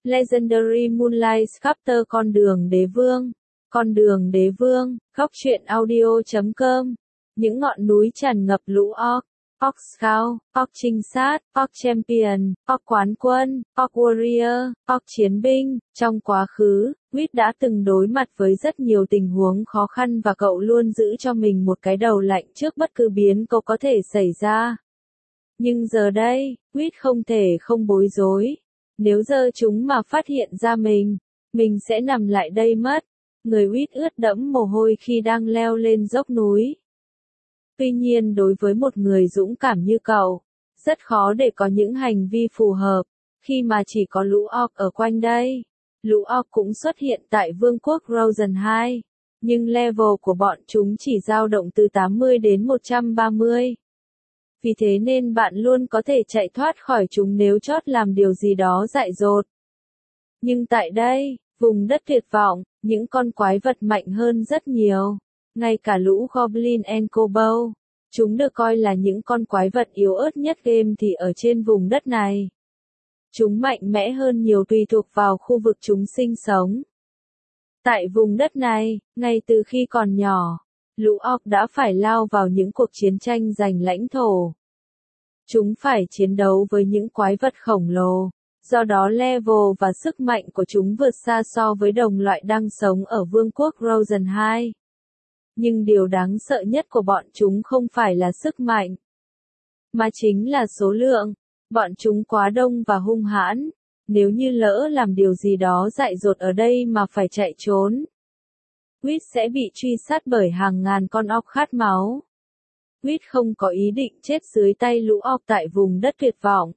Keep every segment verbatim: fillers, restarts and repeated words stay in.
Legendary Moonlight Chapter Con đường đế vương. Con đường đế vương, góc truyện audio chấm com. Những ngọn núi tràn ngập lũ orc. Orc Scout, Orc trinh sát, Orc Champion, Orc quán quân, Orc Warrior, Orc chiến binh. Trong quá khứ, Wit đã từng đối mặt với rất nhiều tình huống khó khăn và cậu luôn giữ cho mình một cái đầu lạnh trước bất cứ biến cố có thể xảy ra. Nhưng giờ đây, Wit không thể không bối rối. Nếu giờ chúng mà phát hiện ra mình, mình sẽ nằm lại đây mất. Người Wit ướt đẫm mồ hôi khi đang leo lên dốc núi. Tuy nhiên đối với một người dũng cảm như cậu, rất khó để có những hành vi phù hợp, khi mà chỉ có lũ orc ở quanh đây. Lũ orc cũng xuất hiện tại vương quốc Rosen hai, nhưng level của bọn chúng chỉ dao động từ tám mươi đến một trăm ba mươi. Vì thế nên bạn luôn có thể chạy thoát khỏi chúng nếu chót làm điều gì đó dại dột. Nhưng tại đây, vùng đất tuyệt vọng, những con quái vật mạnh hơn rất nhiều. Ngay cả lũ Goblin and Kobold, chúng được coi là những con quái vật yếu ớt nhất game thì ở trên vùng đất này. Chúng mạnh mẽ hơn nhiều tùy thuộc vào khu vực chúng sinh sống. Tại vùng đất này, ngay từ khi còn nhỏ, lũ orc đã phải lao vào những cuộc chiến tranh giành lãnh thổ. Chúng phải chiến đấu với những quái vật khổng lồ, do đó level và sức mạnh của chúng vượt xa so với đồng loại đang sống ở vương quốc Rosen hai. Nhưng điều đáng sợ nhất của bọn chúng không phải là sức mạnh, mà chính là số lượng. Bọn chúng quá đông và hung hãn, nếu như lỡ làm điều gì đó dại dột ở đây mà phải chạy trốn, Wit sẽ bị truy sát bởi hàng ngàn con orc khát máu. Wit không có ý định chết dưới tay lũ orc tại vùng đất tuyệt vọng.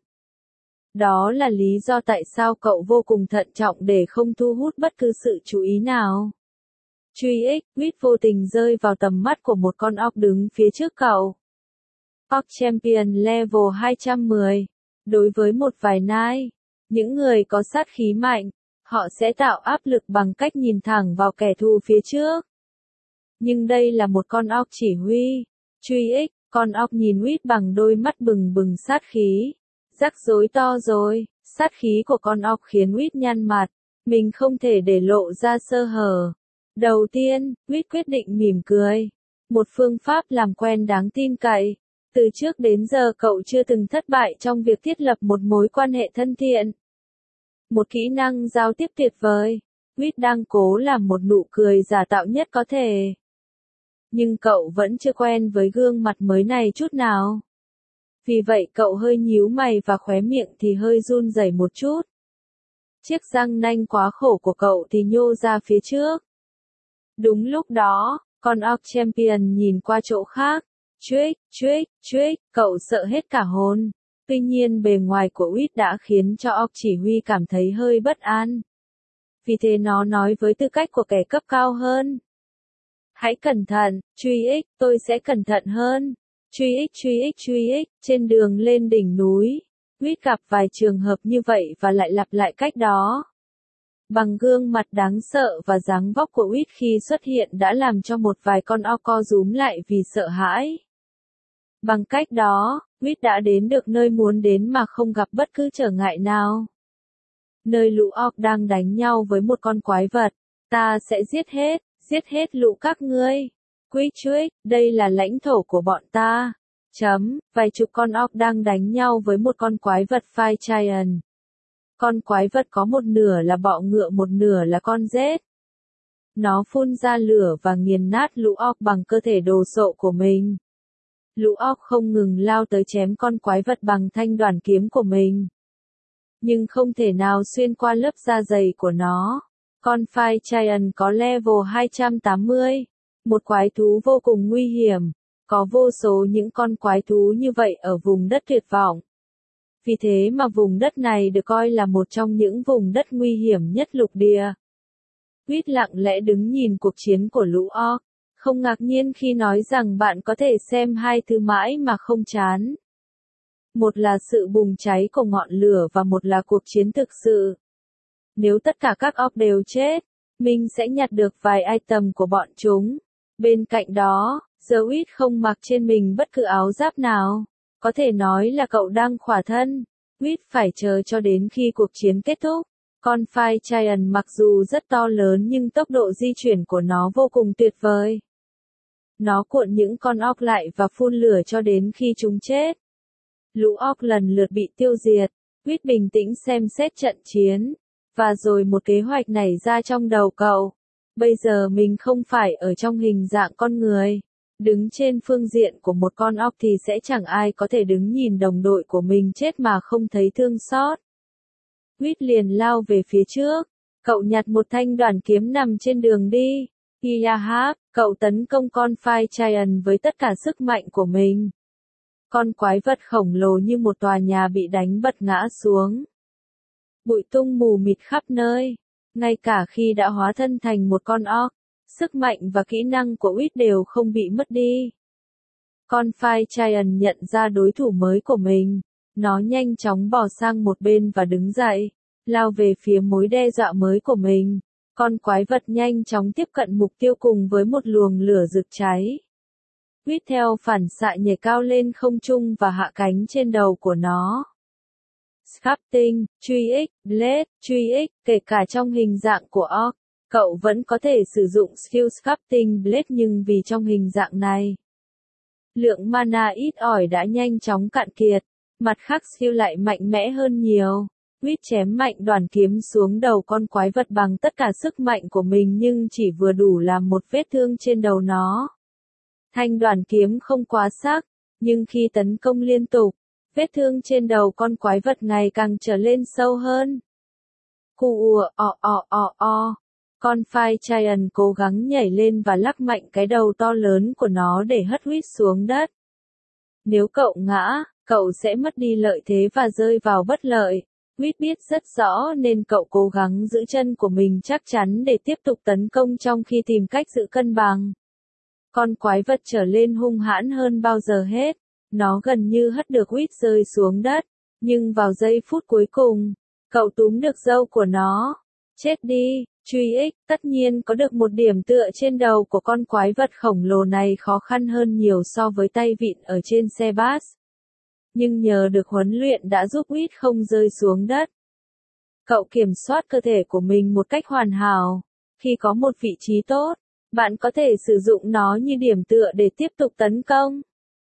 Đó là lý do tại sao cậu vô cùng thận trọng để không thu hút bất cứ sự chú ý nào. Truy X, Wit vô tình rơi vào tầm mắt của một con orc đứng phía trước cậu. Orc Champion level hai trăm mười. Đối với một vài nai, những người có sát khí mạnh, họ sẽ tạo áp lực bằng cách nhìn thẳng vào kẻ thù phía trước. Nhưng đây là một con orc chỉ huy. Truy X, con orc nhìn Wit bằng đôi mắt bừng bừng sát khí. Rắc rối to rồi, sát khí của con orc khiến Wit nhăn mặt. Mình không thể để lộ ra sơ hở. Đầu tiên, Wit quyết định mỉm cười. Một phương pháp làm quen đáng tin cậy. Từ trước đến giờ cậu chưa từng thất bại trong việc thiết lập một mối quan hệ thân thiện. Một kỹ năng giao tiếp tuyệt vời. Wit đang cố làm một nụ cười giả tạo nhất có thể. Nhưng cậu vẫn chưa quen với gương mặt mới này chút nào. Vì vậy cậu hơi nhíu mày và khóe miệng thì hơi run rẩy một chút. Chiếc răng nanh quá khổ của cậu thì nhô ra phía trước. Đúng lúc đó, con orc champion nhìn qua chỗ khác. Trick, trick, trick, cậu sợ hết cả hồn. Tuy nhiên bề ngoài của Wit đã khiến cho orc chỉ huy cảm thấy hơi bất an. Vì thế nó nói với tư cách của kẻ cấp cao hơn. Hãy cẩn thận, truy X, tôi sẽ cẩn thận hơn. Truy X, truy X, truy X, trên đường lên đỉnh núi. Wit gặp vài trường hợp như vậy và lại lặp lại cách đó. Bằng gương mặt đáng sợ và dáng vóc của Wit khi xuất hiện đã làm cho một vài con orc co rúm lại vì sợ hãi. Bằng cách đó, Wit đã đến được nơi muốn đến mà không gặp bất cứ trở ngại nào. Nơi lũ orc đang đánh nhau với một con quái vật. Ta sẽ giết hết, giết hết lũ các ngươi. Quick trick, đây là lãnh thổ của bọn ta. Chấm, vài chục con orc đang đánh nhau với một con quái vật Fire Giant. Con quái vật có một nửa là bọ ngựa một nửa là con rết. Nó phun ra lửa và nghiền nát lũ orc bằng cơ thể đồ sộ của mình. Lũ orc không ngừng lao tới chém con quái vật bằng thanh đoàn kiếm của mình. Nhưng không thể nào xuyên qua lớp da dày của nó. Con Fire Giant có level hai trăm tám mươi. Một quái thú vô cùng nguy hiểm. Có vô số những con quái thú như vậy ở vùng đất tuyệt vọng. Vì thế mà vùng đất này được coi là một trong những vùng đất nguy hiểm nhất lục địa. Wit lặng lẽ đứng nhìn cuộc chiến của lũ orc. Không ngạc nhiên khi nói rằng bạn có thể xem hai thứ mãi mà không chán. Một là sự bùng cháy của ngọn lửa và một là cuộc chiến thực sự. Nếu tất cả các orc đều chết, mình sẽ nhặt được vài item của bọn chúng. Bên cạnh đó, giờ Wit không mặc trên mình bất cứ áo giáp nào. Có thể nói là cậu đang khỏa thân. Wit phải chờ cho đến khi cuộc chiến kết thúc. Con Fire Giant mặc dù rất to lớn nhưng tốc độ di chuyển của nó vô cùng tuyệt vời. Nó cuộn những con óc lại và phun lửa cho đến khi chúng chết. Lũ óc lần lượt bị tiêu diệt. Quýt bình tĩnh xem xét trận chiến. Và rồi một kế hoạch nảy ra trong đầu cậu. Bây giờ mình không phải ở trong hình dạng con người. Đứng trên phương diện của một con óc thì sẽ chẳng ai có thể đứng nhìn đồng đội của mình chết mà không thấy thương xót. Quýt liền lao về phía trước. Cậu nhặt một thanh đoàn kiếm nằm trên đường đi. Yahab, cậu tấn công con Fire Giant với tất cả sức mạnh của mình. Con quái vật khổng lồ như một tòa nhà bị đánh bật ngã xuống. Bụi tung mù mịt khắp nơi. Ngay cả khi đã hóa thân thành một con orc, sức mạnh và kỹ năng của Quýt đều không bị mất đi. Con Fire Giant nhận ra đối thủ mới của mình. Nó nhanh chóng bò sang một bên và đứng dậy, lao về phía mối đe dọa mới của mình. Con quái vật nhanh chóng tiếp cận mục tiêu cùng với một luồng lửa rực cháy. Quýt theo phản xạ nhảy cao lên không trung và hạ cánh trên đầu của nó. Sculpting, truy ích, blade, truy ích, kể cả trong hình dạng của orc, cậu vẫn có thể sử dụng skill Sculpting blade nhưng vì trong hình dạng này, lượng mana ít ỏi đã nhanh chóng cạn kiệt, mặt khác skill lại mạnh mẽ hơn nhiều. Quýt chém mạnh đoàn kiếm xuống đầu con quái vật bằng tất cả sức mạnh của mình nhưng chỉ vừa đủ làm một vết thương trên đầu nó. Thanh đoàn kiếm không quá sắc, nhưng khi tấn công liên tục, vết thương trên đầu con quái vật ngày càng trở lên sâu hơn. Cu ùa o o o o. Con Fire Giant cố gắng nhảy lên và lắc mạnh cái đầu to lớn của nó để hất Quýt xuống đất. Nếu cậu ngã, cậu sẽ mất đi lợi thế và rơi vào bất lợi. Quýt biết rất rõ nên cậu cố gắng giữ chân của mình chắc chắn để tiếp tục tấn công trong khi tìm cách giữ cân bằng. Con quái vật trở lên hung hãn hơn bao giờ hết. Nó gần như hất được Quýt rơi xuống đất. Nhưng vào giây phút cuối cùng, cậu túm được râu của nó. Chết đi, truy ích, tất nhiên có được một điểm tựa trên đầu của con quái vật khổng lồ này khó khăn hơn nhiều so với tay vịn ở trên xe bus. Nhưng nhờ được huấn luyện đã giúp Quýt không rơi xuống đất. Cậu kiểm soát cơ thể của mình một cách hoàn hảo. Khi có một vị trí tốt, bạn có thể sử dụng nó như điểm tựa để tiếp tục tấn công.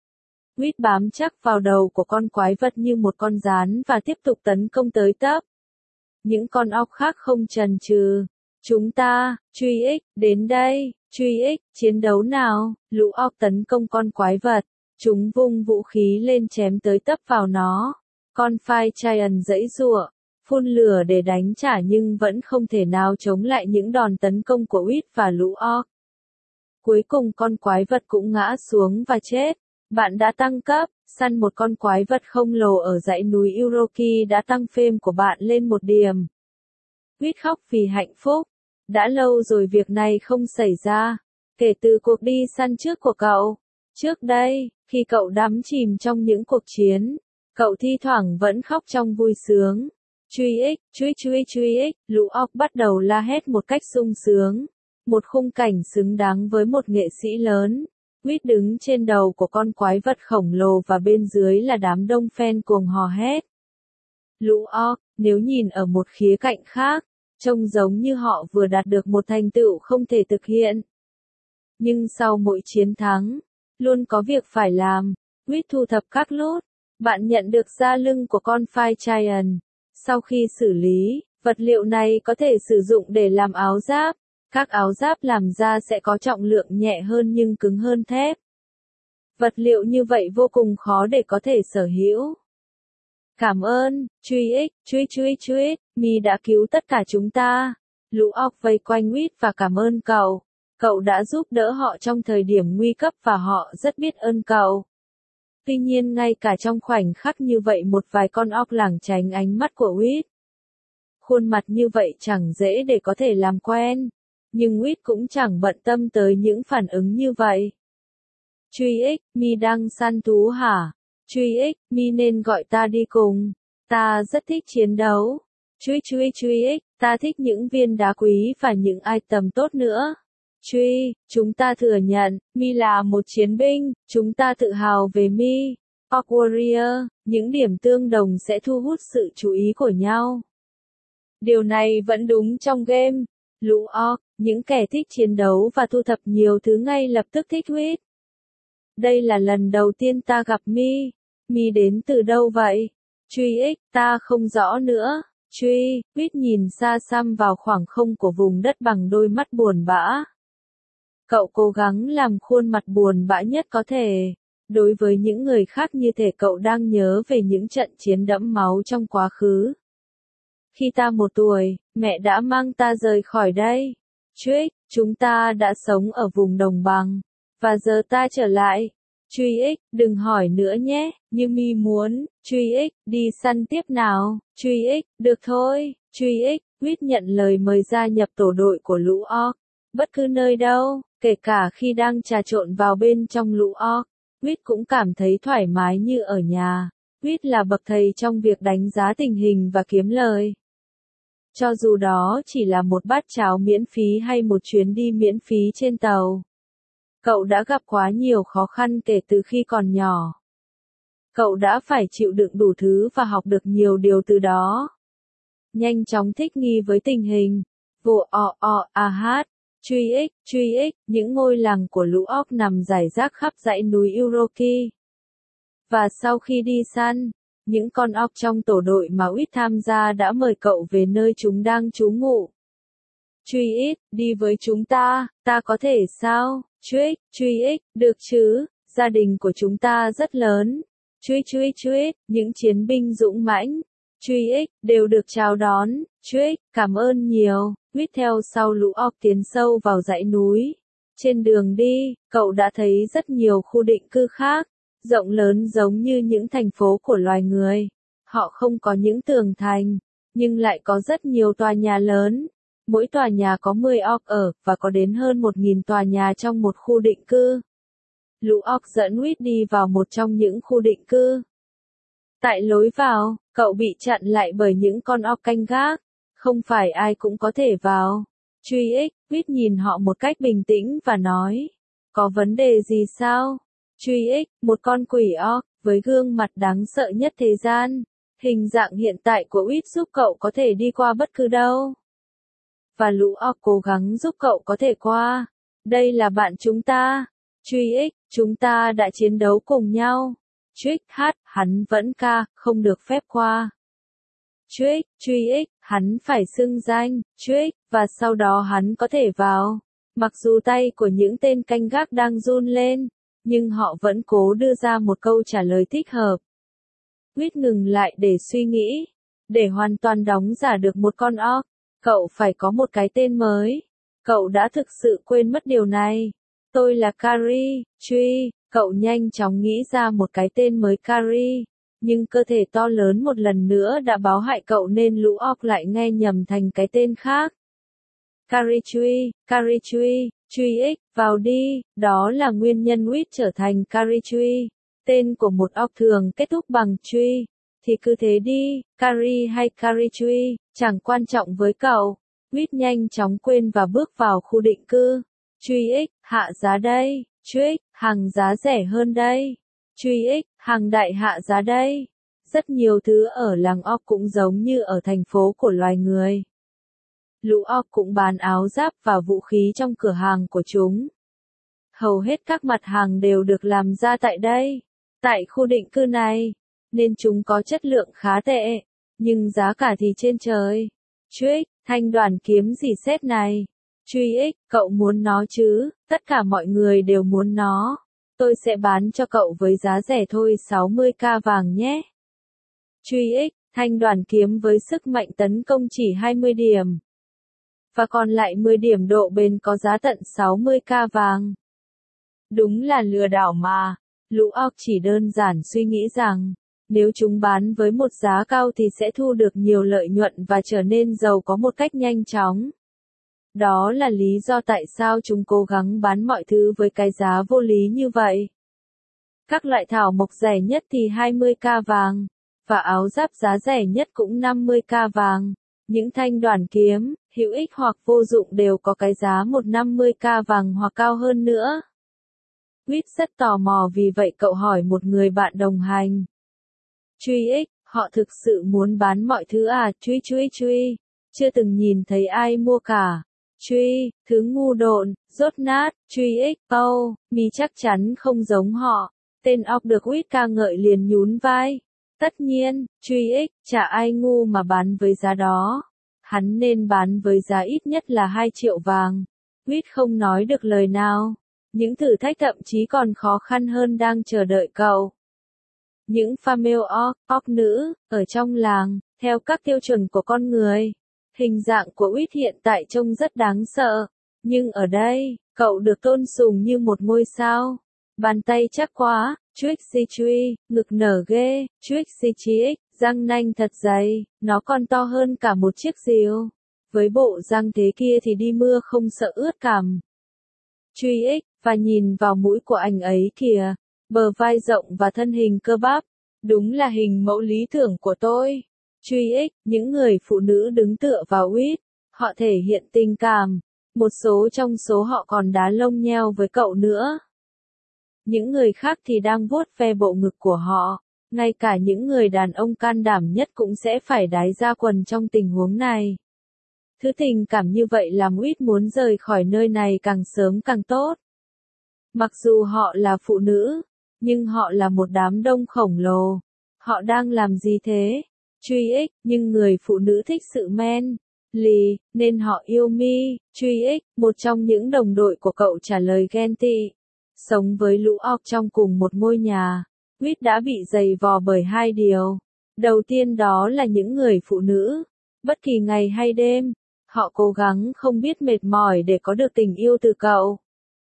Quýt bám chắc vào đầu của con quái vật như một con gián và tiếp tục tấn công tới tấp. Những con óc khác không chần chừ. Chúng ta, truy ích, đến đây, truy ích, chiến đấu nào, lũ óc tấn công con quái vật. Chúng vung vũ khí lên chém tới tấp vào nó. Con Fire Giant giãy giụa, phun lửa để đánh trả nhưng vẫn không thể nào chống lại những đòn tấn công của Quýt và lũ orc. Cuối cùng con quái vật cũng ngã xuống và chết. Bạn đã tăng cấp, săn một con quái vật khổng lồ ở dãy núi Uroki đã tăng fame của bạn lên một điểm. Quýt khóc vì hạnh phúc. Đã lâu rồi việc này không xảy ra. Kể từ cuộc đi săn trước của cậu. Trước đây, khi cậu đắm chìm trong những cuộc chiến, cậu thi thoảng vẫn khóc trong vui sướng. Truy ích, truy truy truy ích, lũ óc bắt đầu la hét một cách sung sướng. Một khung cảnh xứng đáng với một nghệ sĩ lớn. Quýt đứng trên đầu của con quái vật khổng lồ và bên dưới là đám đông fan cuồng hò hét. Lũ orc, nếu nhìn ở một khía cạnh khác, trông giống như họ vừa đạt được một thành tựu không thể thực hiện. Nhưng sau mỗi chiến thắng, luôn có việc phải làm. Quýt thu thập các lốt. Bạn nhận được da lưng của con Fire Giant. Sau khi xử lý, vật liệu này có thể sử dụng để làm áo giáp. Các áo giáp làm ra sẽ có trọng lượng nhẹ hơn nhưng cứng hơn thép. Vật liệu như vậy vô cùng khó để có thể sở hữu. Cảm ơn, truy ích, truy truy truy, mi đã cứu tất cả chúng ta. Lũ óc vây quanh Quýt và cảm ơn cậu. Cậu đã giúp đỡ họ trong thời điểm nguy cấp và họ rất biết ơn cậu. Tuy nhiên ngay cả trong khoảnh khắc như vậy một vài con óc lảng tránh ánh mắt của Quýt. Khuôn mặt như vậy chẳng dễ để có thể làm quen. Nhưng Quýt cũng chẳng bận tâm tới những phản ứng như vậy. Truy ích, mi đang săn thú hả? Truy ích, mi nên gọi ta đi cùng. Ta rất thích chiến đấu. Truy truy truy ích, ta thích những viên đá quý và những item tốt nữa. Truy, chúng ta thừa nhận, mi là một chiến binh, chúng ta tự hào về mi. Orc Warrior, những điểm tương đồng sẽ thu hút sự chú ý của nhau. Điều này vẫn đúng trong game. Lũ orc, những kẻ thích chiến đấu và thu thập nhiều thứ ngay lập tức thích huyết. Đây là lần đầu tiên ta gặp Mi. Mi đến từ đâu vậy? Truy ích, ta không rõ nữa. Truy, huyết nhìn xa xăm vào khoảng không của vùng đất bằng đôi mắt buồn bã. Cậu cố gắng làm khuôn mặt buồn bã nhất có thể. Đối với những người khác như thể cậu đang nhớ về những trận chiến đẫm máu trong quá khứ. Khi ta một tuổi, mẹ đã mang ta rời khỏi đây. Truy, chúng ta đã sống ở vùng đồng bằng. Và giờ ta trở lại. Truy ích, đừng hỏi nữa nhé, như Mi muốn. Truy ích, đi săn tiếp nào. Truy ích, được thôi. Truy ích, huyết nhận lời mời gia nhập tổ đội của lũ orc. Bất cứ nơi đâu, kể cả khi đang trà trộn vào bên trong lũ orc, huyết cũng cảm thấy thoải mái như ở nhà. Huyết là bậc thầy trong việc đánh giá tình hình và kiếm lời. Cho dù đó chỉ là một bát cháo miễn phí hay một chuyến đi miễn phí trên tàu. Cậu đã gặp quá nhiều khó khăn kể từ khi còn nhỏ. Cậu đã phải chịu đựng đủ thứ và học được nhiều điều từ đó. Nhanh chóng thích nghi với tình hình. Vô o o a hát. Truy ích, truy ích, những ngôi làng của lũ orc nằm rải rác khắp dãy núi Uroki. Và sau khi đi săn, những con orc trong tổ đội mà Uyết tham gia đã mời cậu về nơi chúng đang trú ngụ. Truy ích, đi với chúng ta, ta có thể sao? Truy, truy ích, được chứ, gia đình của chúng ta rất lớn. Truy truy truy, những chiến binh dũng mãnh. Truy ích, đều được chào đón. Truy, cảm ơn nhiều. Huyết theo sau lũ orc tiến sâu vào dãy núi. Trên đường đi, cậu đã thấy rất nhiều khu định cư khác, rộng lớn giống như những thành phố của loài người. Họ không có những tường thành, nhưng lại có rất nhiều tòa nhà lớn. Mỗi tòa nhà có mười orc ở, và có đến hơn một nghìn tòa nhà trong một khu định cư. Lũ orc dẫn Huyết đi vào một trong những khu định cư. Tại lối vào, cậu bị chặn lại bởi những con orc canh gác. Không phải ai cũng có thể vào. Truy ích, Huyết nhìn họ một cách bình tĩnh và nói. Có vấn đề gì sao? Truy ích, một con quỷ orc, với gương mặt đáng sợ nhất thế gian. Hình dạng hiện tại của Huyết giúp cậu có thể đi qua bất cứ đâu. Và lũ orc cố gắng giúp cậu có thể qua. Đây là bạn chúng ta. Truy ích, chúng ta đã chiến đấu cùng nhau. Truy hát, hắn vẫn ca, không được phép qua. Truy, truy ích, hắn phải xưng danh, truy, và sau đó hắn có thể vào. Mặc dù tay của những tên canh gác đang run lên, nhưng họ vẫn cố đưa ra một câu trả lời thích hợp. Huyết ngừng lại để suy nghĩ. Để hoàn toàn đóng giả được một con orc, cậu phải có một cái tên mới. Cậu đã thực sự quên mất điều này. Tôi là Carrie, truy, cậu nhanh chóng nghĩ ra một cái tên mới Carrie. Nhưng cơ thể to lớn một lần nữa đã báo hại cậu nên lũ orc lại nghe nhầm thành cái tên khác. Carrie Truy, Carrie Truy, Truy ích, vào đi, đó là nguyên nhân Huyết trở thành Carrie Truy. Tên của một orc thường kết thúc bằng Truy, thì cứ thế đi, Carrie hay Carrie Truy, chẳng quan trọng với cậu. Huyết nhanh chóng quên và bước vào khu định cư. Truy ích, hạ giá đây, Truy, hàng giá rẻ hơn đây. Truy ích, hàng đại hạ giá đây. Rất nhiều thứ ở làng orc cũng giống như ở thành phố của loài người. Lũ orc cũng bán áo giáp và vũ khí trong cửa hàng của chúng. Hầu hết các mặt hàng đều được làm ra tại đây, tại khu định cư này, nên chúng có chất lượng khá tệ, nhưng giá cả thì trên trời. Truy, thanh đoàn kiếm gì xét này. Truy ích, cậu muốn nó chứ, tất cả mọi người đều muốn nó. Tôi sẽ bán cho cậu với giá rẻ thôi sáu mươi k vàng nhé. Truy ích, thanh đoàn kiếm với sức mạnh tấn công chỉ hai mươi điểm. Và còn lại mười điểm độ bền có giá tận sáu mươi k vàng. Đúng là lừa đảo mà. Lũ orc chỉ đơn giản suy nghĩ rằng, nếu chúng bán với một giá cao thì sẽ thu được nhiều lợi nhuận và trở nên giàu có một cách nhanh chóng. Đó là lý do tại sao chúng cố gắng bán mọi thứ với cái giá vô lý như vậy. Các loại thảo mộc rẻ nhất thì hai mươi k vàng, và áo giáp giá rẻ nhất cũng năm mươi k vàng. Những thanh đoàn kiếm, hữu ích hoặc vô dụng đều có cái giá một trăm năm mươi k vàng hoặc cao hơn nữa. Huyết rất tò mò vì vậy cậu hỏi một người bạn đồng hành. Truy ích, họ thực sự muốn bán mọi thứ à? Truy truy truy. chưa từng nhìn thấy ai mua cả. Truy, thứ ngu độn, rốt nát, truy ích, câu, mi chắc chắn không giống họ. Tên óc được Uýt ca ngợi liền nhún vai. Tất nhiên, truy ích, chả ai ngu mà bán với giá đó. Hắn nên bán với giá ít nhất là hai triệu vàng. Uýt không nói được lời nào. Những thử thách thậm chí còn khó khăn hơn đang chờ đợi cậu. Những female orc, orc nữ, ở trong làng, theo các tiêu chuẩn của con người. Hình dạng của Uýt hiện tại trông rất đáng sợ. Nhưng ở đây, cậu được tôn sùng như một ngôi sao. Bàn tay chắc quá, Trixie Tree, ngực nở ghê, Trixie Tree, răng nanh thật dày, nó còn to hơn cả một chiếc rìu. Với bộ răng thế kia thì đi mưa không sợ ướt cằm. Tree, và nhìn vào mũi của anh ấy kìa, bờ vai rộng và thân hình cơ bắp, đúng là hình mẫu lý tưởng của tôi. Tree, những người phụ nữ đứng tựa vào Uýt, họ thể hiện tình cảm, một số trong số họ còn đá lông nheo với cậu nữa. Những người khác thì đang vuốt ve bộ ngực của họ, ngay cả những người đàn ông can đảm nhất cũng sẽ phải đái ra quần trong tình huống này. Thứ tình cảm như vậy làm Uýt muốn rời khỏi nơi này càng sớm càng tốt. Mặc dù họ là phụ nữ, nhưng họ là một đám đông khổng lồ. Họ đang làm gì thế? Truy ích, nhưng người phụ nữ thích sự men lì, nên họ yêu mi. Truy ích, một trong những đồng đội của cậu trả lời ghen tị. Sống với lũ orc trong cùng một ngôi nhà, Uýt đã bị dày vò bởi hai điều. Đầu tiên đó là những người phụ nữ. Bất kỳ ngày hay đêm, họ cố gắng không biết mệt mỏi để có được tình yêu từ cậu.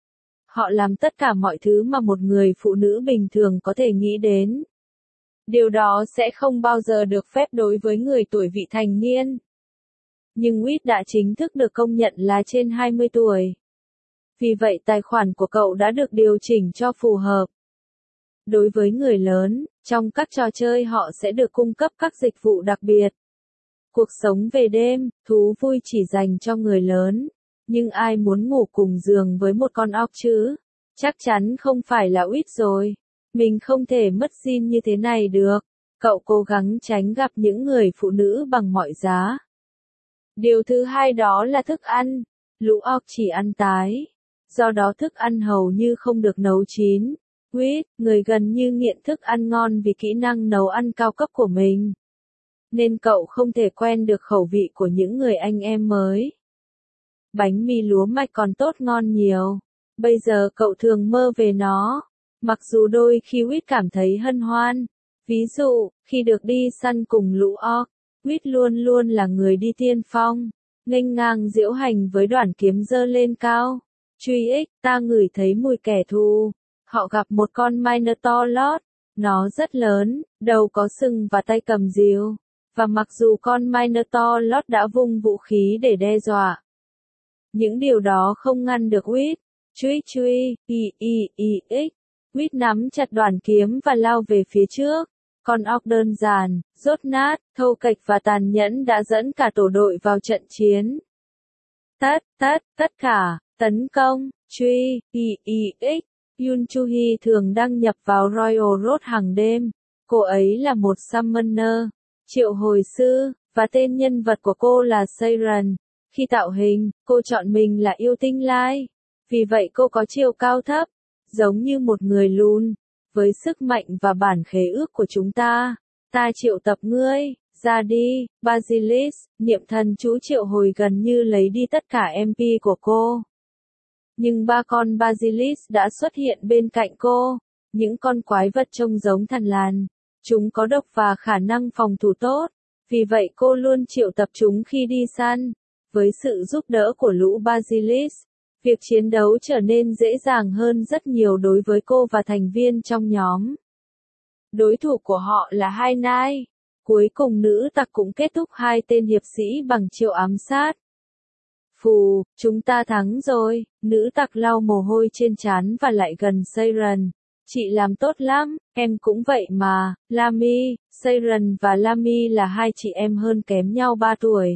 Họ làm tất cả mọi thứ mà một người phụ nữ bình thường có thể nghĩ đến. Điều đó sẽ không bao giờ được phép đối với người tuổi vị thành niên. Nhưng Uýt đã chính thức được công nhận là trên hai mươi tuổi. Vì vậy tài khoản của cậu đã được điều chỉnh cho phù hợp. Đối với người lớn, trong các trò chơi họ sẽ được cung cấp các dịch vụ đặc biệt. Cuộc sống về đêm, thú vui chỉ dành cho người lớn. Nhưng ai muốn ngủ cùng giường với một con orc chứ? Chắc chắn không phải là Uýt rồi. Mình không thể mất Jin như thế này được. Cậu cố gắng tránh gặp những người phụ nữ bằng mọi giá. Điều thứ hai đó là thức ăn. Lũ orc chỉ ăn tái. Do đó thức ăn hầu như không được nấu chín. Uýt, người gần như nghiện thức ăn ngon vì kỹ năng nấu ăn cao cấp của mình. Nên cậu không thể quen được khẩu vị của những người anh em mới. Bánh mì lúa mạch còn tốt ngon nhiều. Bây giờ cậu thường mơ về nó. Mặc dù đôi khi Uýt cảm thấy hân hoan. Ví dụ, khi được đi săn cùng lũ orc, Uýt luôn luôn là người đi tiên phong, nghênh ngang diễu hành với đoàn kiếm giơ lên cao. Truy ích, ta ngửi thấy mùi kẻ thù. Họ gặp một con Minotaur lót. Nó rất lớn, đầu có sừng và tay cầm rìu. Và mặc dù con Minotaur lót đã vung vũ khí để đe dọa, những điều đó không ngăn được Uýt. Truy truy, y y y x. Uýt nắm chặt đoàn kiếm và lao về phía trước. Con orc đơn giản, rốt nát, thô kệch và tàn nhẫn đã dẫn cả tổ đội vào trận chiến. Tất, tất, tất cả, tấn công, truy, y y x. Yun Chu-hee thường đăng nhập vào Royal Road hàng đêm. Cô ấy là một summoner, triệu hồi sư, và tên nhân vật của cô là Siren. Khi tạo hình, cô chọn mình là yêu tinh lai. Vì vậy cô có chiều cao thấp, giống như một người lùn. Với sức mạnh và bản khế ước của chúng ta, ta triệu tập ngươi, ra đi, Basilisk. Niệm thần chú triệu hồi gần như lấy đi tất cả em pê của cô. Nhưng ba con Basilisk đã xuất hiện bên cạnh cô. Những con quái vật trông giống thằn lằn. Chúng có độc và khả năng phòng thủ tốt. Vì vậy cô luôn triệu tập chúng khi đi săn. Với sự giúp đỡ của lũ Basilisk, việc chiến đấu trở nên dễ dàng hơn rất nhiều đối với cô và thành viên trong nhóm. Đối thủ của họ là hai nai. Cuối cùng nữ tặc cũng kết thúc hai tên hiệp sĩ bằng chiêu ám sát. Phù, chúng ta thắng rồi. Nữ tặc lau mồ hôi trên trán và lại gần Siren. Chị làm tốt lắm, em cũng vậy mà. Lamy, Siren và Lamy là hai chị em hơn kém nhau ba tuổi.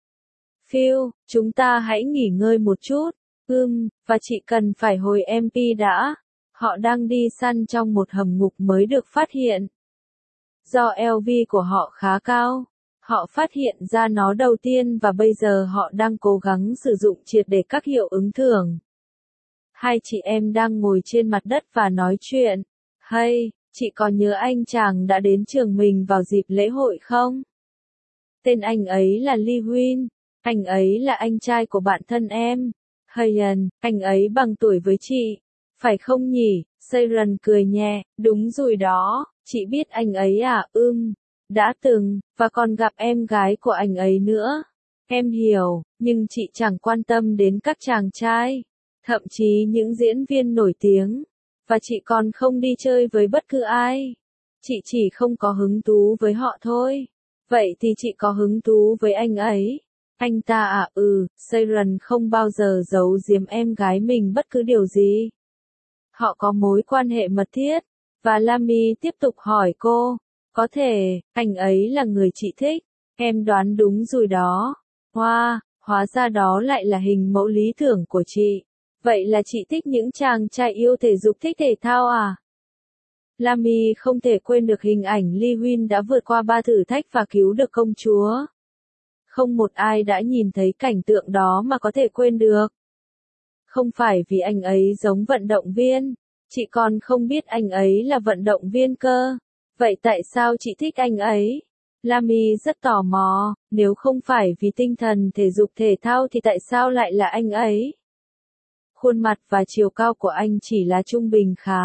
Phil, chúng ta hãy nghỉ ngơi một chút. Ừm, và chị cần phải hồi em pê đã. Họ đang đi săn trong một hầm ngục mới được phát hiện. Do lờ vê của họ khá cao, Họ phát hiện ra nó đầu tiên và bây giờ họ đang cố gắng sử dụng triệt để các hiệu ứng thường. Hai chị em đang ngồi trên mặt đất và nói chuyện. Hay, chị có nhớ anh chàng đã đến trường mình vào dịp lễ hội không? Tên anh ấy là Lee Win. Anh ấy là anh trai của bạn thân em. Hayan, anh ấy bằng tuổi với chị. Phải không nhỉ? Seiran cười nhẹ. Đúng rồi đó, chị biết anh ấy à? Ừm, đã từng, và còn gặp em gái của anh ấy nữa. Em hiểu, nhưng chị chẳng quan tâm đến các chàng trai, thậm chí những diễn viên nổi tiếng. Và chị còn không đi chơi với bất cứ ai. Chị chỉ không có hứng thú với họ thôi. Vậy thì chị có hứng thú với anh ấy. Anh ta à? Ừ, Seiran không bao giờ giấu giếm em gái mình bất cứ điều gì. Họ có mối quan hệ mật thiết. Và Lamy tiếp tục hỏi cô. Có thể, anh ấy là người chị thích. Em đoán đúng rồi đó. Wow, hóa ra đó lại là hình mẫu lý tưởng của chị. Vậy là chị thích những chàng trai yêu thể dục thích thể thao à? Lamy không thể quên được hình ảnh Lee Win đã vượt qua ba thử thách và cứu được công chúa. Không một ai đã nhìn thấy cảnh tượng đó mà có thể quên được. Không phải vì anh ấy giống vận động viên, chị còn không biết anh ấy là vận động viên cơ. Vậy tại sao chị thích anh ấy? Lamy rất tò mò, nếu không phải vì tinh thần thể dục thể thao thì tại sao lại là anh ấy? Khuôn mặt và chiều cao của anh chỉ là trung bình khá.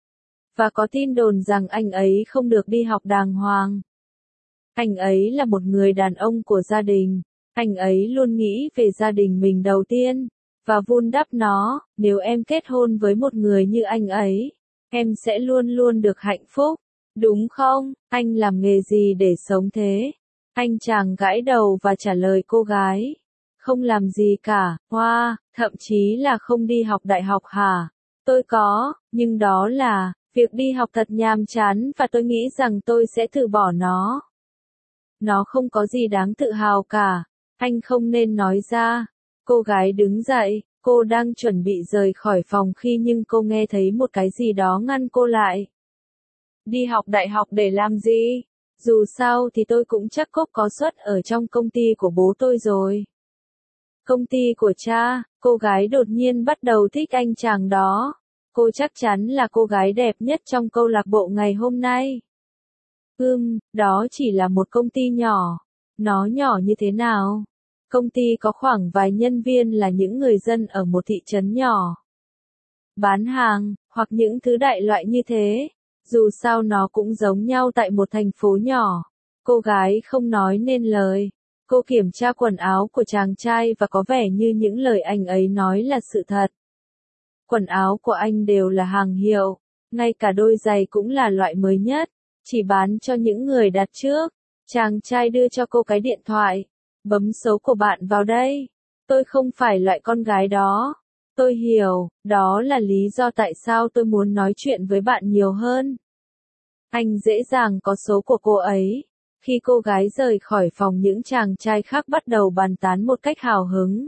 Và có tin đồn rằng anh ấy không được đi học đàng hoàng. Anh ấy là một người đàn ông của gia đình. Anh ấy luôn nghĩ về gia đình mình đầu tiên. Và vun đắp nó, nếu em kết hôn với một người như anh ấy, em sẽ luôn luôn được hạnh phúc. Đúng không? Anh làm nghề gì để sống thế? Anh chàng gãi đầu và trả lời cô gái. Không làm gì cả, hoa, wow, thậm chí là không đi học đại học hả? Tôi có, nhưng đó là, việc đi học thật nhàm chán và tôi nghĩ rằng tôi sẽ từ bỏ nó. Nó không có gì đáng tự hào cả. Anh không nên nói ra. Cô gái đứng dậy, cô đang chuẩn bị rời khỏi phòng khi nhưng cô nghe thấy một cái gì đó ngăn cô lại. Đi học đại học để làm gì? Dù sao thì tôi cũng chắc cốc có suất ở trong công ty của bố tôi rồi. Công ty của cha, cô gái đột nhiên bắt đầu thích anh chàng đó. Cô chắc chắn là cô gái đẹp nhất trong câu lạc bộ ngày hôm nay. Ừm, đó chỉ là một công ty nhỏ. Nó nhỏ như thế nào? Công ty có khoảng vài nhân viên là những người dân ở một thị trấn nhỏ. Bán hàng, hoặc những thứ đại loại như thế. Dù sao nó cũng giống nhau tại một thành phố nhỏ. Cô gái không nói nên lời. Cô kiểm tra quần áo của chàng trai và có vẻ như những lời anh ấy nói là sự thật. Quần áo của anh đều là hàng hiệu. Ngay cả đôi giày cũng là loại mới nhất. Chỉ bán cho những người đặt trước. Chàng trai đưa cho cô cái điện thoại. Bấm số của bạn vào đây. Tôi không phải loại con gái đó. Tôi hiểu, đó là lý do tại sao tôi muốn nói chuyện với bạn nhiều hơn. Anh dễ dàng có số của cô ấy. Khi cô gái rời khỏi phòng những chàng trai khác bắt đầu bàn tán một cách hào hứng.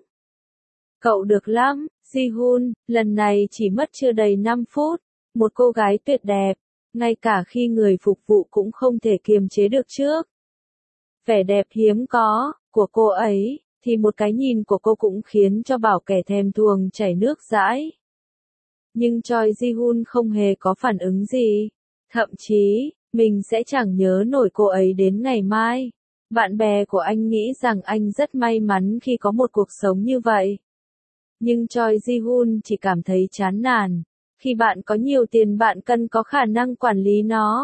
Cậu được lắm, Ji-hun, lần này chỉ mất chưa đầy năm phút. Một cô gái tuyệt đẹp, ngay cả khi người phục vụ cũng không thể kiềm chế được trước. Vẻ đẹp hiếm có của cô ấy, thì một cái nhìn của cô cũng khiến cho bảo kẻ thèm thuồng chảy nước dãi. Nhưng Choi Ji-hun không hề có phản ứng gì. Thậm chí, mình sẽ chẳng nhớ nổi cô ấy đến ngày mai. Bạn bè của anh nghĩ rằng anh rất may mắn khi có một cuộc sống như vậy. Nhưng Choi Ji-hun chỉ cảm thấy chán nản. Khi bạn có nhiều tiền bạn cần có khả năng quản lý nó.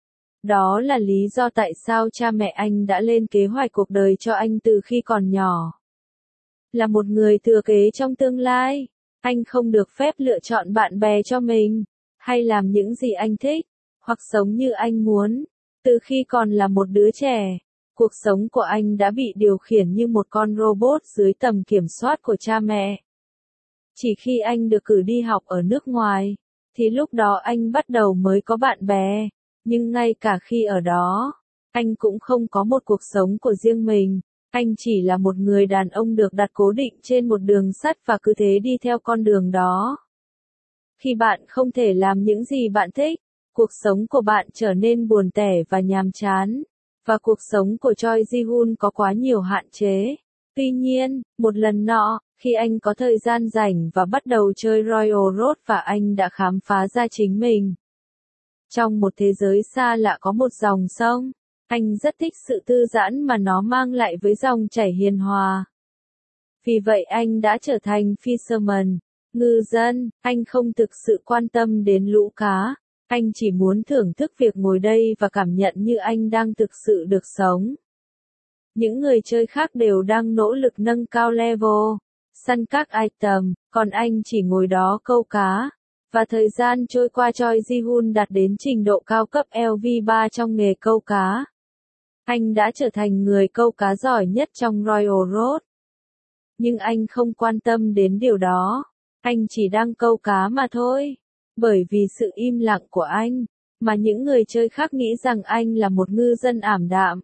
Đó là lý do tại sao cha mẹ anh đã lên kế hoạch cuộc đời cho anh từ khi còn nhỏ. Là một người thừa kế trong tương lai, anh không được phép lựa chọn bạn bè cho mình, hay làm những gì anh thích, hoặc sống như anh muốn. Từ khi còn là một đứa trẻ, cuộc sống của anh đã bị điều khiển như một con robot dưới tầm kiểm soát của cha mẹ. Chỉ khi anh được cử đi học ở nước ngoài, thì lúc đó anh bắt đầu mới có bạn bè. Nhưng ngay cả khi ở đó, anh cũng không có một cuộc sống của riêng mình. Anh chỉ là một người đàn ông được đặt cố định trên một đường sắt và cứ thế đi theo con đường đó. Khi bạn không thể làm những gì bạn thích, cuộc sống của bạn trở nên buồn tẻ và nhàm chán. và cuộc sống của Choi Ji-hun có quá nhiều hạn chế. Tuy nhiên, một lần nọ, khi anh có thời gian rảnh và bắt đầu chơi Royal Road và anh đã khám phá ra chính mình. Trong một thế giới xa lạ có một dòng sông, anh rất thích sự thư giãn mà nó mang lại với dòng chảy hiền hòa. Vì vậy anh đã trở thành fisherman, ngư dân, anh không thực sự quan tâm đến lũ cá, anh chỉ muốn thưởng thức việc ngồi đây và cảm nhận như anh đang thực sự được sống. Những người chơi khác đều đang nỗ lực nâng cao level, săn các item, còn anh chỉ ngồi đó câu cá. Và thời gian trôi qua Choi Ji-hun đạt đến trình độ cao cấp L V ba trong nghề câu cá. Anh đã trở thành người câu cá giỏi nhất trong Royal Road. Nhưng anh không quan tâm đến điều đó. Anh chỉ đang câu cá mà thôi. Bởi vì sự im lặng của anh, mà những người chơi khác nghĩ rằng anh là một ngư dân ảm đạm,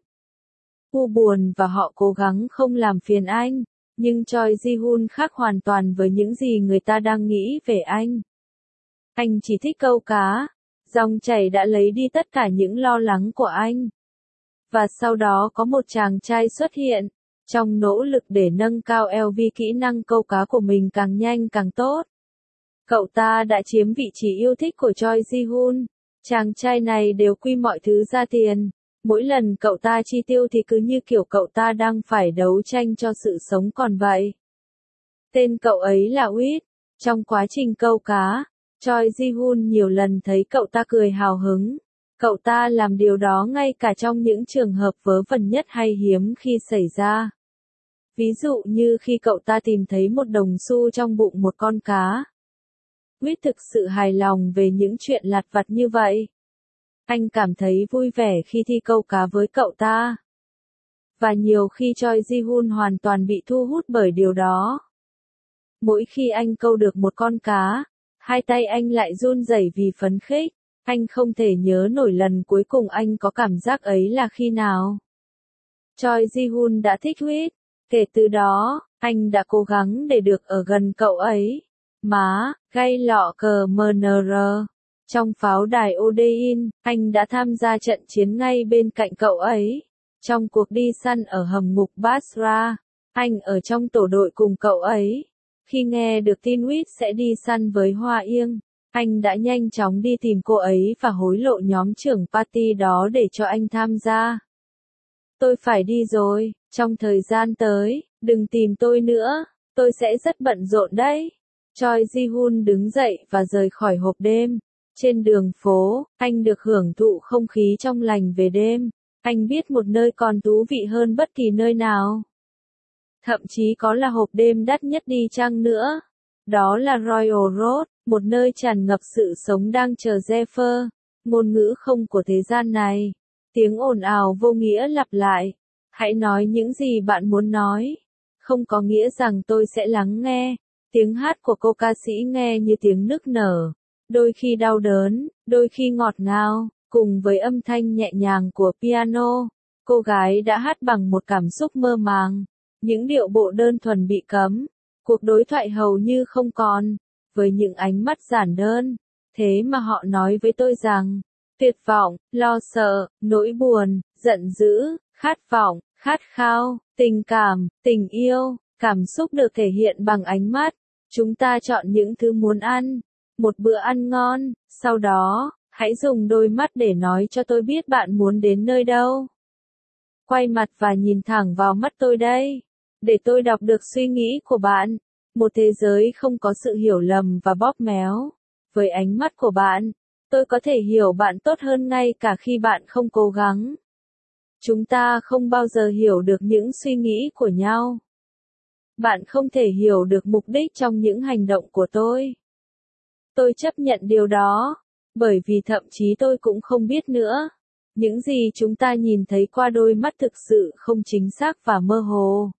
u buồn và họ cố gắng không làm phiền anh. Nhưng Choi Ji-hun khác hoàn toàn với những gì người ta đang nghĩ về anh. Anh chỉ thích câu cá. Dòng chảy đã lấy đi tất cả những lo lắng của anh. Và sau đó có một chàng trai xuất hiện. Trong nỗ lực để nâng cao L V kỹ năng câu cá của mình càng nhanh càng tốt. Cậu ta đã chiếm vị trí yêu thích của Choi Ji-hun. Chàng trai này đều quy mọi thứ ra tiền. Mỗi lần cậu ta chi tiêu thì cứ như kiểu cậu ta đang phải đấu tranh cho sự sống còn vậy. Tên cậu ấy là Wit. Trong quá trình câu cá, Choi Ji-hun nhiều lần thấy cậu ta cười hào hứng. Cậu ta làm điều đó ngay cả trong những trường hợp vớ vẩn nhất hay hiếm khi xảy ra. Ví dụ như khi cậu ta tìm thấy một đồng xu trong bụng một con cá. Wit thực sự hài lòng về những chuyện lặt vặt như vậy. Anh cảm thấy vui vẻ khi thi câu cá với cậu ta. Và nhiều khi Choi Ji-hun hoàn toàn bị thu hút bởi điều đó. Mỗi khi anh câu được một con cá, hai tay anh lại run rẩy vì phấn khích. Anh không thể nhớ nổi lần cuối cùng anh có cảm giác ấy là khi nào. Choi Ji-hun đã thích Wit. Kể từ đó, anh đã cố gắng để được ở gần cậu ấy. Má, gay lọ cờ M N R. Trong pháo đài Odein, anh đã tham gia trận chiến ngay bên cạnh cậu ấy. Trong cuộc đi săn ở hầm ngục Basra, anh ở trong tổ đội cùng cậu ấy. Khi nghe được tin Wit sẽ đi săn với Hoa Yên, anh đã nhanh chóng đi tìm cô ấy và hối lộ nhóm trưởng party đó để cho anh tham gia. Tôi phải đi rồi, trong thời gian tới, đừng tìm tôi nữa, tôi sẽ rất bận rộn đấy. Choi Ji-hun đứng dậy và rời khỏi hộp đêm. Trên đường phố, anh được hưởng thụ không khí trong lành về đêm. Anh biết một nơi còn thú vị hơn bất kỳ nơi nào. Thậm chí có là hộp đêm đắt nhất đi chăng nữa. Đó là Royal Road, một nơi tràn ngập sự sống đang chờ Zephyr, ngôn ngữ không của thế gian này. Tiếng ồn ào vô nghĩa lặp lại. Hãy nói những gì bạn muốn nói. Không có nghĩa rằng tôi sẽ lắng nghe. Tiếng hát của cô ca sĩ nghe như tiếng nức nở. Đôi khi đau đớn, đôi khi ngọt ngào, cùng với âm thanh nhẹ nhàng của piano. Cô gái đã hát bằng một cảm xúc mơ màng. Những điệu bộ đơn thuần bị cấm. Cuộc đối thoại hầu như không còn. Với những ánh mắt giản đơn. Thế mà họ nói với tôi rằng, tuyệt vọng, lo sợ, nỗi buồn, giận dữ, khát vọng, khát khao, tình cảm, tình yêu, cảm xúc được thể hiện bằng ánh mắt. Chúng ta chọn những thứ muốn ăn, một bữa ăn ngon, sau đó, hãy dùng đôi mắt để nói cho tôi biết bạn muốn đến nơi đâu. Quay mặt và nhìn thẳng vào mắt tôi đây, để tôi đọc được suy nghĩ của bạn. Một thế giới không có sự hiểu lầm và bóp méo. Với ánh mắt của bạn, tôi có thể hiểu bạn tốt hơn ngay cả khi bạn không cố gắng. Chúng ta không bao giờ hiểu được những suy nghĩ của nhau. Bạn không thể hiểu được mục đích trong những hành động của tôi. Tôi chấp nhận điều đó, bởi vì thậm chí tôi cũng không biết nữa. Những gì chúng ta nhìn thấy qua đôi mắt thực sự không chính xác và mơ hồ.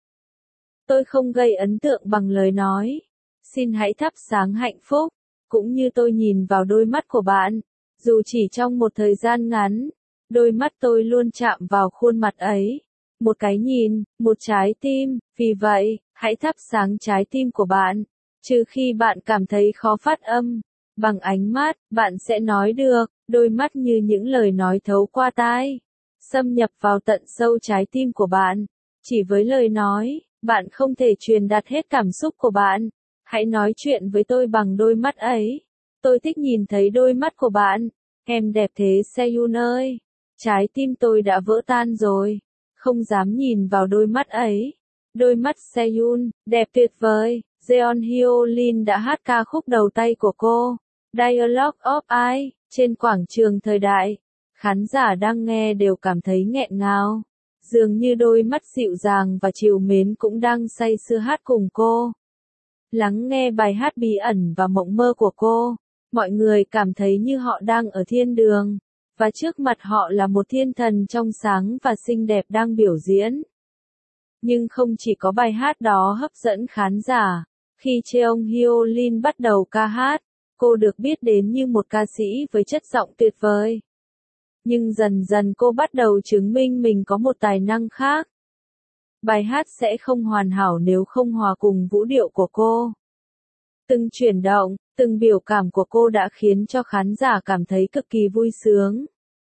Tôi không gây ấn tượng bằng lời nói. Xin hãy thắp sáng hạnh phúc, cũng như tôi nhìn vào đôi mắt của bạn. Dù chỉ trong một thời gian ngắn, đôi mắt tôi luôn chạm vào khuôn mặt ấy. Một cái nhìn, một trái tim, vì vậy, hãy thắp sáng trái tim của bạn. Trừ khi bạn cảm thấy khó phát âm. Bằng ánh mắt, bạn sẽ nói được, đôi mắt như những lời nói thấu qua tai. xâm nhập vào tận sâu trái tim của bạn. Chỉ với lời nói, bạn không thể truyền đạt hết cảm xúc của bạn. Hãy nói chuyện với tôi bằng đôi mắt ấy. Tôi thích nhìn thấy đôi mắt của bạn. Em đẹp thế Seyun ơi. Trái tim tôi đã vỡ tan rồi. Không dám nhìn vào đôi mắt ấy. Đôi mắt Seyun, đẹp tuyệt vời. Jeon Hyo Lin đã hát ca khúc đầu tay của cô, Dialogue of Eye, trên quảng trường thời đại. Khán giả đang nghe đều cảm thấy nghẹn ngào. Dường như đôi mắt dịu dàng và trìu mến cũng đang say sưa hát cùng cô. Lắng nghe bài hát bí ẩn và mộng mơ của cô, mọi người cảm thấy như họ đang ở thiên đường, và trước mặt họ là một thiên thần trong sáng và xinh đẹp đang biểu diễn. Nhưng không chỉ có bài hát đó hấp dẫn khán giả, khi Jeong Hyo Lin bắt đầu ca hát, cô được biết đến như một ca sĩ với chất giọng tuyệt vời. Nhưng dần dần cô bắt đầu chứng minh mình có một tài năng khác. Bài hát sẽ không hoàn hảo nếu không hòa cùng vũ điệu của cô. Từng chuyển động, từng biểu cảm của cô đã khiến cho khán giả cảm thấy cực kỳ vui sướng.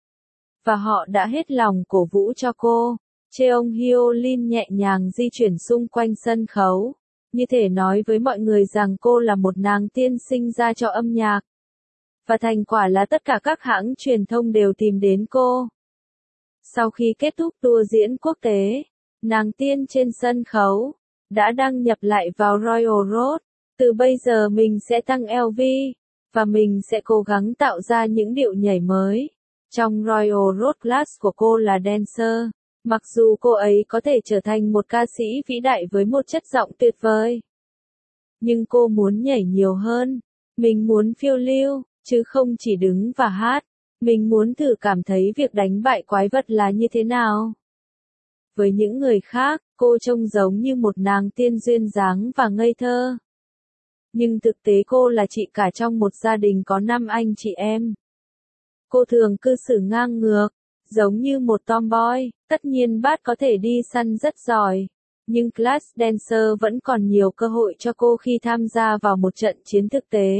Và họ đã hết lòng cổ vũ cho cô. Jeong Hyo Lin nhẹ nhàng di chuyển xung quanh sân khấu, như thể nói với mọi người rằng cô là một nàng tiên sinh ra cho âm nhạc. Và thành quả là tất cả các hãng truyền thông đều tìm đến cô. Sau khi kết thúc tour diễn quốc tế, nàng tiên trên sân khấu đã đăng nhập lại vào Royal Road. Từ bây giờ mình sẽ tăng lờ vê, và mình sẽ cố gắng tạo ra những điệu nhảy mới. Trong Royal Road Class của cô là dancer. Mặc dù cô ấy có thể trở thành một ca sĩ vĩ đại với một chất giọng tuyệt vời, nhưng cô muốn nhảy nhiều hơn. Mình muốn phiêu lưu, chứ không chỉ đứng và hát. Mình muốn thử cảm thấy việc đánh bại quái vật là như thế nào. Với những người khác, cô trông giống như một nàng tiên duyên dáng và ngây thơ. Nhưng thực tế cô là chị cả trong một gia đình có năm anh chị em. Cô thường cư xử ngang ngược, giống như một tomboy. Tất nhiên Bát có thể đi săn rất giỏi, nhưng Class Dancer vẫn còn nhiều cơ hội cho cô khi tham gia vào một trận chiến thực tế.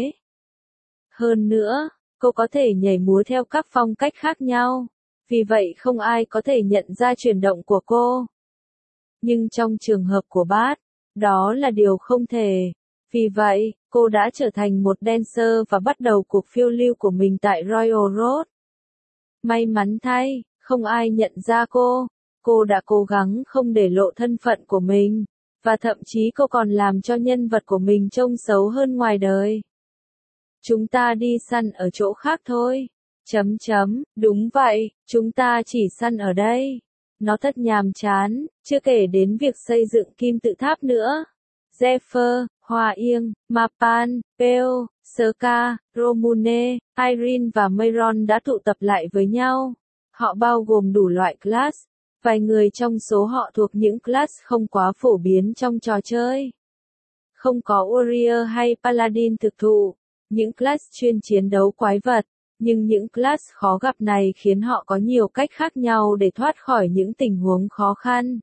Hơn nữa, cô có thể nhảy múa theo các phong cách khác nhau, vì vậy không ai có thể nhận ra chuyển động của cô. Nhưng trong trường hợp của Bát, đó là điều không thể. Vì vậy, cô đã trở thành một dancer và bắt đầu cuộc phiêu lưu của mình tại Royal Road. May mắn thay, không ai nhận ra cô. Cô đã cố gắng không để lộ thân phận của mình, và thậm chí cô còn làm cho nhân vật của mình trông xấu hơn ngoài đời. Chúng ta đi săn ở chỗ khác thôi. Chấm chấm, đúng vậy, chúng ta chỉ săn ở đây. Nó thật nhàm chán, chưa kể đến việc xây dựng kim tự tháp nữa. Zephyr, Hoa Yên, Mapan, Peo, Serka, Romune, Irene và Mayron đã tụ tập lại với nhau. Họ bao gồm đủ loại class. Vài người trong số họ thuộc những class không quá phổ biến trong trò chơi. Không có Warrior hay Paladin thực thụ, những class chuyên chiến đấu quái vật, nhưng những class khó gặp này khiến họ có nhiều cách khác nhau để thoát khỏi những tình huống khó khăn.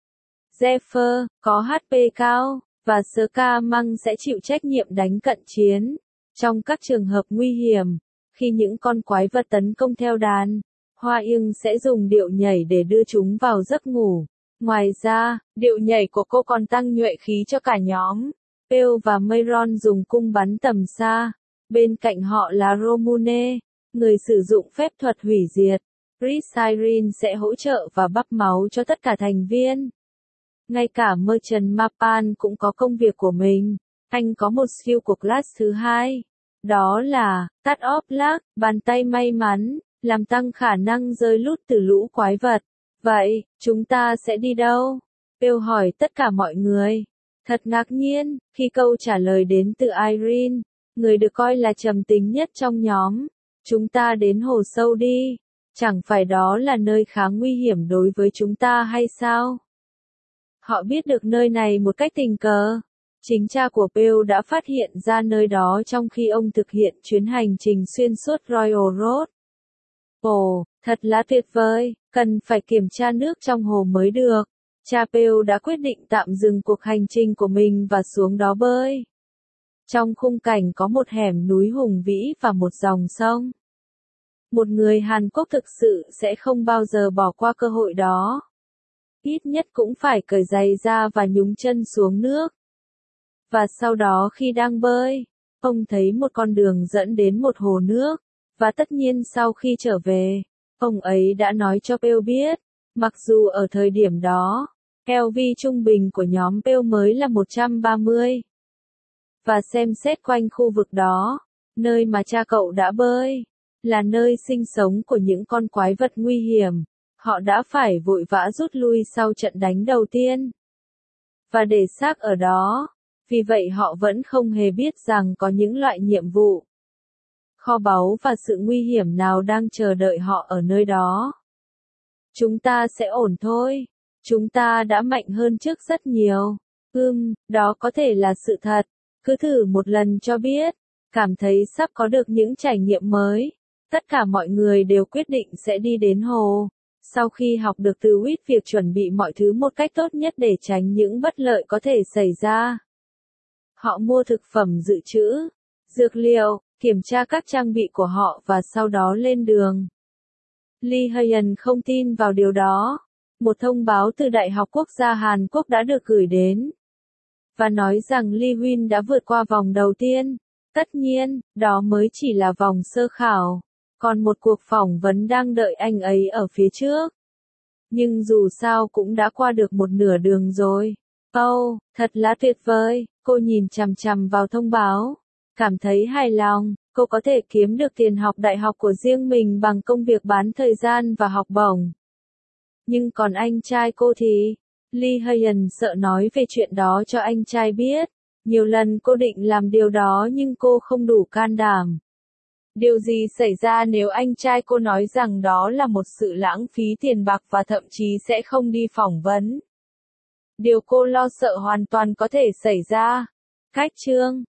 Zephyr, có hát pê cao, và Serka Măng sẽ chịu trách nhiệm đánh cận chiến. Trong các trường hợp nguy hiểm, khi những con quái vật tấn công theo đàn, Hoa Yên sẽ dùng điệu nhảy để đưa chúng vào giấc ngủ. Ngoài ra, điệu nhảy của cô còn tăng nhuệ khí cho cả nhóm. Peo và Mayron dùng cung bắn tầm xa. Bên cạnh họ là Romune, người sử dụng phép thuật hủy diệt. Irene sẽ hỗ trợ và bắp máu cho tất cả thành viên. Ngay cả Merchant Mapan cũng có công việc của mình. Anh có một skill của class thứ hai. Đó là, Touch of Luck, bàn tay may mắn, làm tăng khả năng rơi lút từ lũ quái vật. Vậy, chúng ta sẽ đi đâu? Peo hỏi tất cả mọi người. Thật ngạc nhiên, khi câu trả lời đến từ Irene, người được coi là trầm tính nhất trong nhóm. Chúng ta đến hồ sâu đi. Chẳng phải đó là nơi khá nguy hiểm đối với chúng ta hay sao? Họ biết được nơi này một cách tình cờ. Chính cha của Peo đã phát hiện ra nơi đó trong khi ông thực hiện chuyến hành trình xuyên suốt Royal Road. Ồ, thật là tuyệt vời, cần phải kiểm tra nước trong hồ mới được. Cha Peo đã quyết định tạm dừng cuộc hành trình của mình và xuống đó bơi. Trong khung cảnh có một hẻm núi hùng vĩ và một dòng sông. Một người Hàn Quốc thực sự sẽ không bao giờ bỏ qua cơ hội đó. Ít nhất cũng phải cởi giày ra và nhúng chân xuống nước. Và sau đó khi đang bơi, ông thấy một con đường dẫn đến một hồ nước. Và tất nhiên sau khi trở về, ông ấy đã nói cho Pale biết, mặc dù ở thời điểm đó, lờ vê trung bình của nhóm Pale mới là một trăm ba mươi. Và xem xét quanh khu vực đó, nơi mà cha cậu đã bơi, là nơi sinh sống của những con quái vật nguy hiểm. Họ đã phải vội vã rút lui sau trận đánh đầu tiên. Và để xác ở đó, vì vậy họ vẫn không hề biết rằng có những loại nhiệm vụ, kho báu và sự nguy hiểm nào đang chờ đợi họ ở nơi đó. Chúng ta sẽ ổn thôi. Chúng ta đã mạnh hơn trước rất nhiều. Ừm, đó có thể là sự thật. Cứ thử một lần cho biết. Cảm thấy sắp có được những trải nghiệm mới. Tất cả mọi người đều quyết định sẽ đi đến hồ. Sau khi học được từ Whit việc chuẩn bị mọi thứ một cách tốt nhất để tránh những bất lợi có thể xảy ra. Họ mua thực phẩm dự trữ, dược liệu, kiểm tra các trang bị của họ và sau đó lên đường. Lee Hyun không tin vào điều đó. Một thông báo từ Đại học Quốc gia Hàn Quốc đã được gửi đến. Và nói rằng Lee Hyun đã vượt qua vòng đầu tiên. Tất nhiên, đó mới chỉ là vòng sơ khảo. Còn một cuộc phỏng vấn đang đợi anh ấy ở phía trước. Nhưng dù sao cũng đã qua được một nửa đường rồi. Oh, thật là tuyệt vời. Cô nhìn chằm chằm vào thông báo. Cảm thấy hài lòng, cô có thể kiếm được tiền học đại học của riêng mình bằng công việc bán thời gian và học bổng. Nhưng còn anh trai cô thì? Lee Hyun sợ nói về chuyện đó cho anh trai biết. Nhiều lần cô định làm điều đó nhưng cô không đủ can đảm. Điều gì xảy ra nếu anh trai cô nói rằng đó là một sự lãng phí tiền bạc và thậm chí sẽ không đi phỏng vấn? Điều cô lo sợ hoàn toàn có thể xảy ra. Cách chương